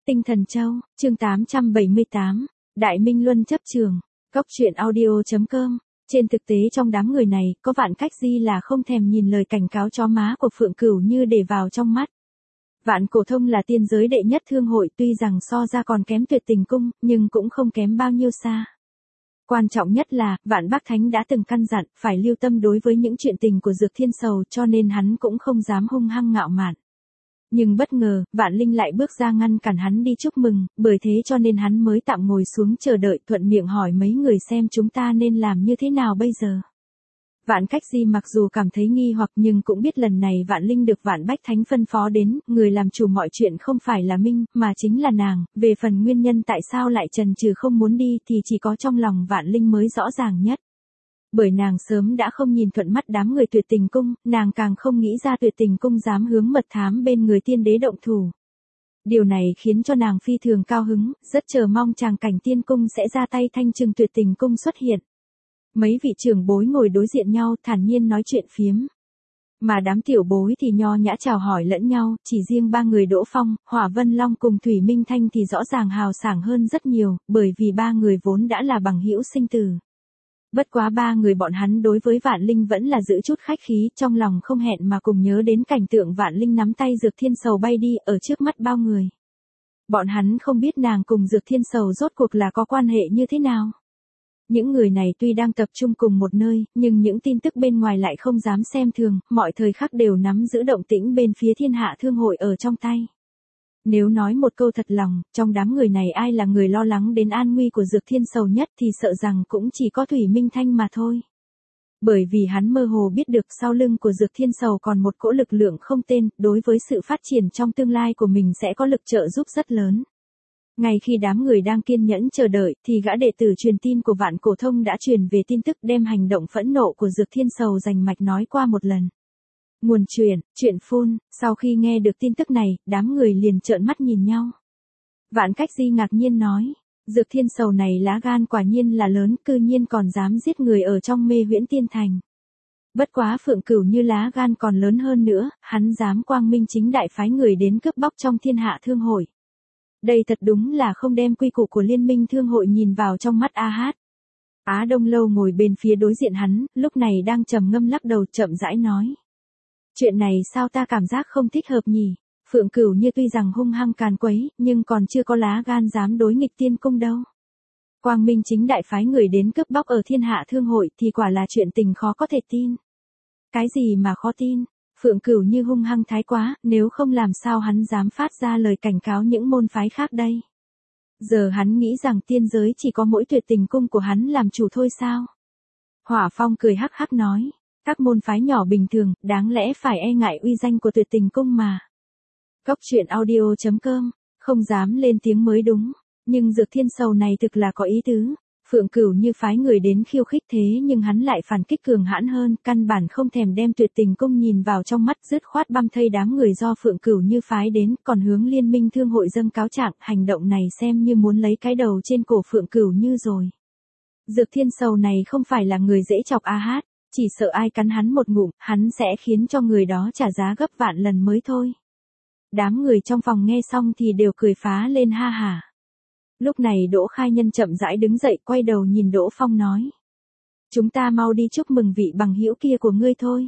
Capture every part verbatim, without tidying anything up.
Tinh Thần Châu, chương tám trăm bảy mươi tám, Đại Minh Luân chấp trường, Cốc truyện audio chấm com. Trên thực tế trong đám người này, có Vạn Cách Di là không thèm nhìn lời cảnh cáo chó má của Phượng Cửu Như để vào trong mắt. Vạn Cổ Thông là tiên giới đệ nhất thương hội, tuy rằng so ra còn kém Tuyệt Tình Cung, nhưng cũng không kém bao nhiêu xa. Quan trọng nhất là, Vạn Bác Thánh đã từng căn dặn, phải lưu tâm đối với những chuyện tình của Dược Thiên Sầu, cho nên hắn cũng không dám hung hăng ngạo mạn. Nhưng bất ngờ, Vạn Linh lại bước ra ngăn cản hắn đi chúc mừng, bởi thế cho nên hắn mới tạm ngồi xuống chờ đợi, thuận miệng hỏi mấy người xem chúng ta nên làm như thế nào bây giờ. Vạn Cách Di mặc dù cảm thấy nghi hoặc nhưng cũng biết lần này Vạn Linh được Vạn Bách Thánh phân phó đến, người làm chủ mọi chuyện không phải là Minh, mà chính là nàng, về phần nguyên nhân tại sao lại chần chừ không muốn đi thì chỉ có trong lòng Vạn Linh mới rõ ràng nhất. Bởi nàng sớm đã không nhìn thuận mắt đám người Tuyệt Tình Cung, nàng càng không nghĩ ra Tuyệt Tình Cung dám hướng mật thám bên người tiên đế động thủ. Điều này khiến cho nàng phi thường cao hứng, rất chờ mong tràng cảnh tiên cung sẽ ra tay thanh trừng Tuyệt Tình Cung xuất hiện. Mấy vị trưởng bối ngồi đối diện nhau thản nhiên nói chuyện phiếm. Mà đám tiểu bối thì nho nhã chào hỏi lẫn nhau, chỉ riêng ba người Đỗ Phong, Hỏa Vân Long cùng Thủy Minh Thanh thì rõ ràng hào sảng hơn rất nhiều, bởi vì ba người vốn đã là bằng hữu sinh tử. Bất quá ba người bọn hắn đối với Vạn Linh vẫn là giữ chút khách khí, trong lòng không hẹn mà cùng nhớ đến cảnh tượng Vạn Linh nắm tay Dược Thiên Sầu bay đi ở trước mắt bao người. Bọn hắn không biết nàng cùng Dược Thiên Sầu rốt cuộc là có quan hệ như thế nào. Những người này tuy đang tập trung cùng một nơi, nhưng những tin tức bên ngoài lại không dám xem thường, mọi thời khắc đều nắm giữ động tĩnh bên phía Thiên Hạ Thương hội ở trong tay. Nếu nói một câu thật lòng, trong đám người này ai là người lo lắng đến an nguy của Dược Thiên Sầu nhất thì sợ rằng cũng chỉ có Thủy Minh Thanh mà thôi. Bởi vì hắn mơ hồ biết được sau lưng của Dược Thiên Sầu còn một cỗ lực lượng không tên, đối với sự phát triển trong tương lai của mình sẽ có lực trợ giúp rất lớn. Ngay khi đám người đang kiên nhẫn chờ đợi, thì gã đệ tử truyền tin của Vạn Cổ Thông đã truyền về tin tức đem hành động phẫn nộ của Dược Thiên Sầu rành mạch nói qua một lần. Nguồn truyền, chuyện phun, sau khi nghe được tin tức này, đám người liền trợn mắt nhìn nhau. Vạn Cách Di ngạc nhiên nói, Dược Thiên Sầu này lá gan quả nhiên là lớn, cư nhiên còn dám giết người ở trong Mê Huyễn Tiên Thành. Bất quá Phượng Cửu Như lá gan còn lớn hơn nữa, hắn dám quang minh chính đại phái người đến cướp bóc trong Thiên Hạ Thương hội. Đây thật đúng là không đem quy củ của Liên minh Thương hội nhìn vào trong mắt a hát. Á Đông Lâu ngồi bên phía đối diện hắn, lúc này đang trầm ngâm lắc đầu chậm rãi nói. Chuyện này sao ta cảm giác không thích hợp nhỉ? Phượng Cửu Như tuy rằng hung hăng càn quấy, nhưng còn chưa có lá gan dám đối nghịch tiên cung đâu. Quang minh chính đại phái người đến cướp bóc ở Thiên Hạ Thương hội thì quả là chuyện tình khó có thể tin. Cái gì mà khó tin? Phượng Cửu Như hung hăng thái quá, nếu không làm sao hắn dám phát ra lời cảnh cáo những môn phái khác đây. Giờ hắn nghĩ rằng tiên giới chỉ có mỗi Tuyệt Tình Cung của hắn làm chủ thôi sao? Hỏa Phong cười hắc hắc nói, các môn phái nhỏ bình thường, đáng lẽ phải e ngại uy danh của Tuyệt Tình Cung mà. Cốc truyện audio chấm com, không dám lên tiếng mới đúng, nhưng Dược Thiên Sầu này thực là có ý tứ. Phượng Cửu Như phái người đến khiêu khích thế nhưng hắn lại phản kích cường hãn hơn, căn bản không thèm đem Tuyệt Tình Cung nhìn vào trong mắt, dứt khoát băm thây đám người do Phượng Cửu Như phái đến, còn hướng Liên minh Thương hội dâng cáo trạng, hành động này xem như muốn lấy cái đầu trên cổ Phượng Cửu Như rồi. Dược Thiên Sầu này không phải là người dễ chọc a hát, chỉ sợ ai cắn hắn một ngụm, hắn sẽ khiến cho người đó trả giá gấp vạn lần mới thôi. Đám người trong phòng nghe xong thì đều cười phá lên ha hả. Lúc này Đỗ Khai Nhân chậm rãi đứng dậy, quay đầu nhìn Đỗ Phong nói. Chúng ta mau đi chúc mừng vị bằng hữu kia của ngươi thôi.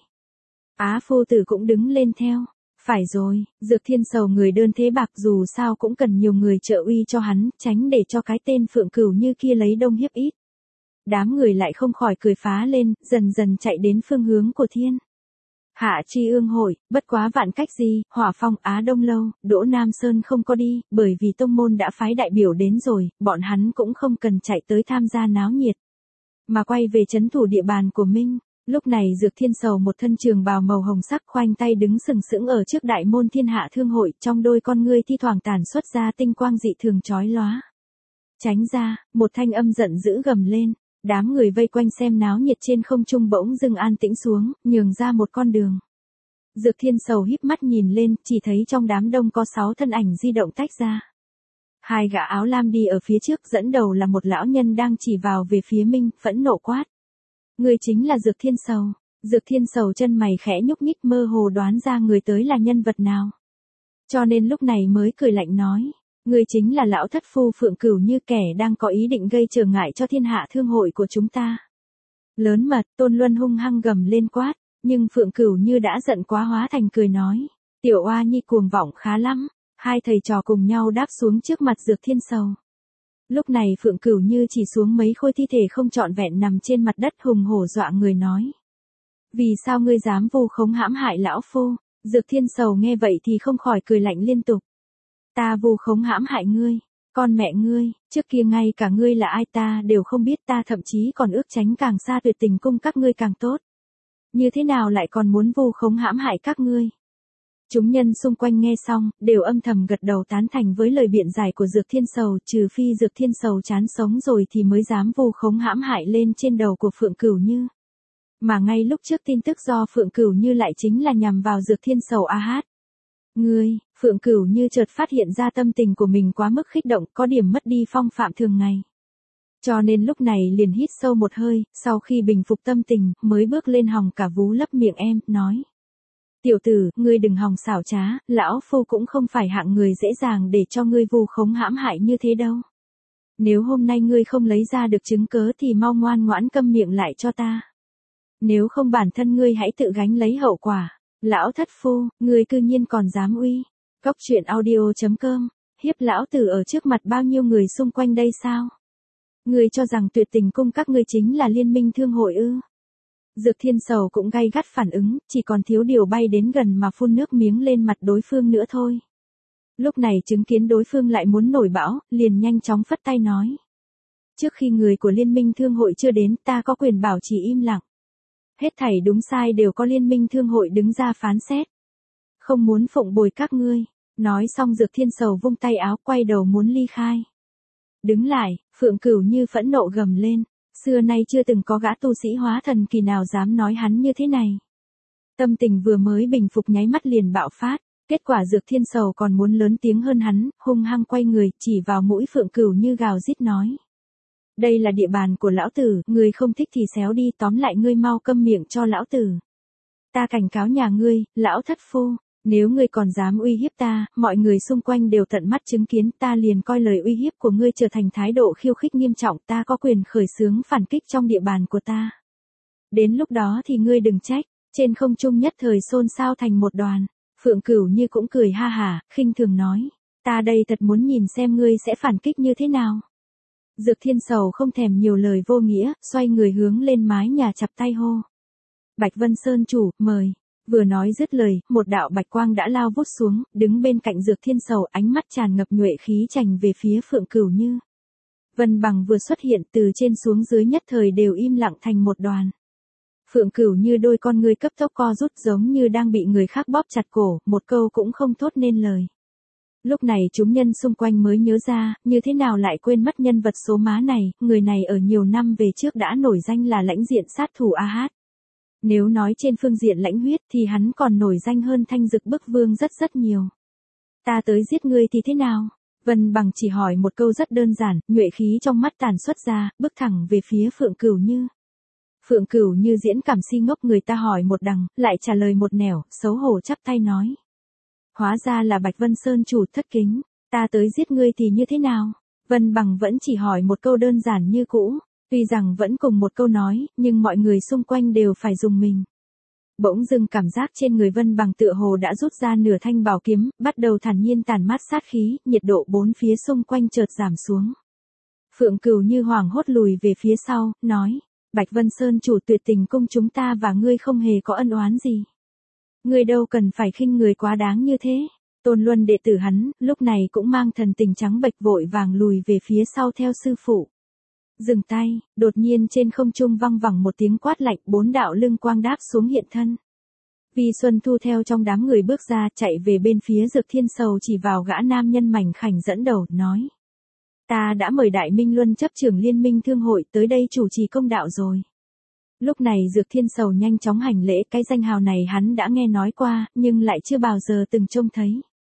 Á Phu Tử cũng đứng lên theo. Phải rồi, Dược Thiên Sầu người đơn thế bạc dù sao cũng cần nhiều người trợ uy cho hắn, tránh để cho cái tên Phượng Cửu Như kia lấy đông hiếp ít. Đám người lại không khỏi cười phá lên, dần dần chạy đến phương hướng của Thiên Hạ Tri Ương hội, bất quá Vạn Cách Di, Hỏa Phong, Á Đông Lâu, Đỗ Nam Sơn không có đi, bởi vì tông môn đã phái đại biểu đến rồi, bọn hắn cũng không cần chạy tới tham gia náo nhiệt, mà quay về trấn thủ địa bàn của Minh. Lúc này Dược Thiên Sầu một thân trường bào màu hồng sắc khoanh tay đứng sừng sững ở trước đại môn Thiên Hạ Thương hội, trong đôi con ngươi thi thoảng tản xuất ra tinh quang dị thường chói lóa. Tránh ra, một thanh âm giận dữ gầm lên. Đám người vây quanh xem náo nhiệt trên không trung bỗng dưng an tĩnh xuống, nhường ra một con đường. Dược Thiên Sầu híp mắt nhìn lên, chỉ thấy trong đám đông có sáu thân ảnh di động tách ra. Hai gã áo lam đi ở phía trước, dẫn đầu là một lão nhân đang chỉ vào về phía Minh, phẫn nộ quát. Người chính là Dược Thiên Sầu. Dược Thiên Sầu chân mày khẽ nhúc nhích, mơ hồ đoán ra người tới là nhân vật nào. Cho nên lúc này mới cười lạnh nói, Ngươi chính là lão thất phu Phượng Cửu Như, kẻ đang có ý định gây trở ngại cho thiên hạ thương hội của chúng ta. Lớn mật, Tôn Luân hung hăng gầm lên quát, nhưng Phượng Cửu Như đã giận quá hóa thành cười nói. Tiểu oa nhi cuồng vọng khá lắm. Hai thầy trò cùng nhau đáp xuống trước mặt Dược Thiên Sầu. Lúc này Phượng Cửu Như chỉ xuống mấy khối thi thể không trọn vẹn nằm trên mặt đất, hùng hổ dọa người nói. Vì sao ngươi dám vu khống hãm hại lão phu? Dược Thiên Sầu nghe vậy thì không khỏi cười lạnh liên tục. Ta vu khống hãm hại ngươi, con mẹ ngươi, trước kia ngay cả ngươi là ai ta đều không biết, ta thậm chí còn ước tránh càng xa Tuyệt Tình Cung các ngươi càng tốt. Như thế nào lại còn muốn vu khống hãm hại các ngươi? Chúng nhân xung quanh nghe xong, đều âm thầm gật đầu tán thành với lời biện giải của Dược Thiên Sầu, trừ phi Dược Thiên Sầu chán sống rồi thì mới dám vu khống hãm hại lên trên đầu của Phượng Cửu Như. Mà ngay lúc trước tin tức do Phượng Cửu Như lại chính là nhằm vào Dược Thiên Sầu a hát. Ngươi, Phượng Cửu Như chợt phát hiện ra tâm tình của mình quá mức kích động, có điểm mất đi phong phạm thường ngày. Cho nên lúc này liền hít sâu một hơi, sau khi bình phục tâm tình, mới bước lên hòng cả vú lấp miệng em, nói. Tiểu tử, ngươi đừng hòng xảo trá, lão phu cũng không phải hạng người dễ dàng để cho ngươi vu khống hãm hại như thế đâu. Nếu hôm nay ngươi không lấy ra được chứng cớ thì mau ngoan ngoãn câm miệng lại cho ta. Nếu không bản thân ngươi hãy tự gánh lấy hậu quả. Lão thất phu, ngươi cư nhiên còn dám uy. Cóc truyện audio chấm com, hiếp lão tử ở trước mặt bao nhiêu người xung quanh đây sao? Ngươi cho rằng Tuyệt Tình Cung các ngươi chính là liên minh thương hội ư? Dược Thiên Sầu cũng gay gắt phản ứng, chỉ còn thiếu điều bay đến gần mà phun nước miếng lên mặt đối phương nữa thôi. Lúc này chứng kiến đối phương lại muốn nổi bão, liền nhanh chóng phất tay nói. Trước khi người của liên minh thương hội chưa đến, ta có quyền bảo trì im lặng. Hết thảy đúng sai đều có liên minh thương hội đứng ra phán xét. Không muốn phụng bồi các ngươi. Nói xong Dược Thiên Sầu vung tay áo quay đầu muốn ly khai. Đứng lại, Phượng Cửu Như phẫn nộ gầm lên. Xưa nay chưa từng có gã tu sĩ hóa thần kỳ nào dám nói hắn như thế này. Tâm tình vừa mới bình phục nháy mắt liền bạo phát. Kết quả Dược Thiên Sầu còn muốn lớn tiếng hơn hắn, hung hăng quay người, chỉ vào mũi Phượng Cửu Như gào rít nói. Đây là địa bàn của lão tử, người không thích thì xéo đi, tóm lại ngươi mau câm miệng cho lão tử. Ta cảnh cáo nhà ngươi, lão thất phu, nếu ngươi còn dám uy hiếp ta, mọi người xung quanh đều tận mắt chứng kiến, ta liền coi lời uy hiếp của ngươi trở thành thái độ khiêu khích nghiêm trọng, ta có quyền khởi xướng phản kích trong địa bàn của ta. Đến lúc đó thì ngươi đừng trách. Trên không trung nhất thời xôn xao thành một đoàn. Phượng Cửu Như cũng cười ha hả, khinh thường nói, ta đây thật muốn nhìn xem ngươi sẽ phản kích như thế nào. Dược Thiên Sầu không thèm nhiều lời vô nghĩa, xoay người hướng lên mái nhà chắp tay hô. Bạch Vân Sơn chủ, mời. Vừa nói dứt lời, một đạo bạch quang đã lao vút xuống, đứng bên cạnh Dược Thiên Sầu, ánh mắt tràn ngập nhuệ khí chành về phía Phượng Cửu Như. Vân Bằng vừa xuất hiện, từ trên xuống dưới nhất thời đều im lặng thành một đoàn. Phượng Cửu Như đôi con ngươi cấp tốc co rút giống như đang bị người khác bóp chặt cổ, một câu cũng không thốt nên lời. Lúc này chúng nhân xung quanh mới nhớ ra, như thế nào lại quên mất nhân vật số má này, người này ở nhiều năm về trước đã nổi danh là lãnh diện sát thủ a hát. Nếu nói trên phương diện lãnh huyết thì hắn còn nổi danh hơn Thanh Dực Bức Vương rất rất nhiều. Ta tới giết ngươi thì thế nào? Vân Bằng chỉ hỏi một câu rất đơn giản, nhuệ khí trong mắt tàn xuất ra, bước thẳng về phía Phượng Cửu Như. Phượng Cửu Như diễn cảm si ngốc, người ta hỏi một đằng, lại trả lời một nẻo, xấu hổ chắp tay nói. Hóa ra là Bạch Vân Sơn chủ, thất kính, ta tới giết ngươi thì như thế nào? Vân Bằng vẫn chỉ hỏi một câu đơn giản như cũ, tuy rằng vẫn cùng một câu nói, nhưng mọi người xung quanh đều phải dùng mình. Bỗng dưng cảm giác trên người Vân Bằng tựa hồ đã rút ra nửa thanh bảo kiếm, bắt đầu thản nhiên tàn mát sát khí, nhiệt độ bốn phía xung quanh chợt giảm xuống. Phượng Cửu Như hoảng hốt lùi về phía sau, nói. Bạch Vân Sơn chủ, Tuyệt Tình Cung chúng ta và ngươi không hề có ân oán gì. Ngươi đâu cần phải khinh người quá đáng như thế. Tôn Luân đệ tử hắn, lúc này cũng mang thần tình trắng bệch vội vàng lùi về phía sau theo sư phụ. Dừng tay, đột nhiên trên không trung vang vẳng một tiếng quát lạnh, bốn đạo lưng quang đáp xuống hiện thân. Vi Xuân Thu theo trong đám người bước ra, chạy về bên phía Dược Thiên Sầu, chỉ vào gã nam nhân mảnh khảnh dẫn đầu, nói. Ta đã mời Đại Minh Luân chấp trưởng Liên minh Thương hội tới đây chủ trì công đạo rồi. Lúc này Dược Thiên Sầu nhanh chóng hành lễ, cái danh hào này hắn đã nghe nói qua, nhưng lại chưa bao giờ từng trông thấy.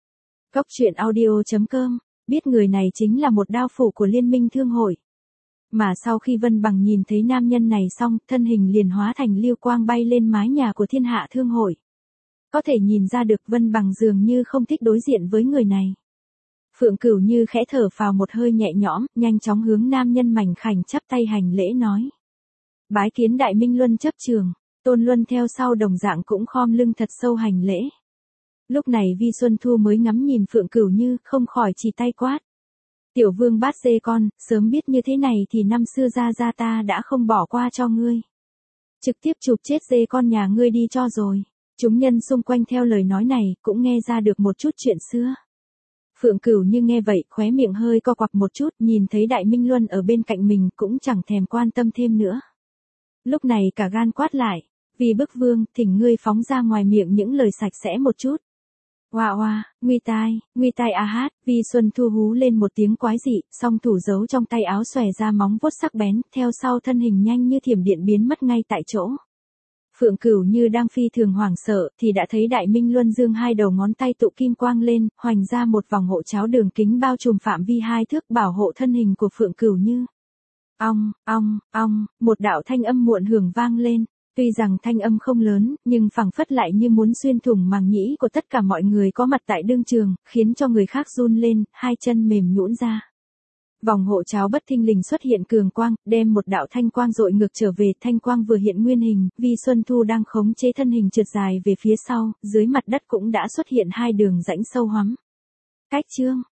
Cóc truyện audio chấm com, biết người này chính là một đao phủ của Liên minh Thương hội. Mà sau khi Vân Bằng nhìn thấy nam nhân này xong, thân hình liền hóa thành lưu quang bay lên mái nhà của Thiên Hạ Thương hội. Có thể nhìn ra được Vân Bằng dường như không thích đối diện với người này. Phượng Cửu Như khẽ thở phào một hơi nhẹ nhõm, nhanh chóng hướng nam nhân mảnh khảnh chắp tay hành lễ nói. Bái kiến Đại Minh Luân chấp trường. Tôn Luân theo sau đồng dạng cũng khom lưng thật sâu hành lễ. Lúc này Vi Xuân Thu mới ngắm nhìn Phượng Cửu Như, không khỏi chỉ tay quát. Tiểu vương bát dê con, sớm biết như thế này thì năm xưa ra ra ta đã không bỏ qua cho ngươi. Trực tiếp chụp chết dê con nhà ngươi đi cho rồi. Chúng nhân xung quanh theo lời nói này, cũng nghe ra được một chút chuyện xưa. Phượng Cửu Như nghe vậy, khóe miệng hơi co quặp một chút, nhìn thấy Đại Minh Luân ở bên cạnh mình, cũng chẳng thèm quan tâm thêm nữa. Lúc này cả gan quát lại, vì bức vương, thỉnh ngươi phóng ra ngoài miệng những lời sạch sẽ một chút. Oa oa, nguy tai, nguy tai a hát, Vi Xuân Thu hú lên một tiếng quái dị, song thủ giấu trong tay áo xòe ra móng vuốt sắc bén, theo sau thân hình nhanh như thiểm điện biến mất ngay tại chỗ. Phượng Cửu Như đang phi thường hoảng sợ, thì đã thấy Đại Minh Luân dương hai đầu ngón tay tụ kim quang lên, hoành ra một vòng hộ cháo đường kính bao trùm phạm vi hai thước bảo hộ thân hình của Phượng Cửu Như. Ong, ong, ong, một đạo thanh âm muộn hưởng vang lên. Tuy rằng thanh âm không lớn, nhưng phảng phất lại như muốn xuyên thủng màng nhĩ của tất cả mọi người có mặt tại đương trường, khiến cho người khác run lên, hai chân mềm nhũn ra. Vòng hộ cháo bất thình lình xuất hiện cường quang, đem một đạo thanh quang dội ngược trở về, thanh quang vừa hiện nguyên hình, Vi Xuân Thu đang khống chế thân hình trượt dài về phía sau, dưới mặt đất cũng đã xuất hiện hai đường rãnh sâu hoắm. Cách chương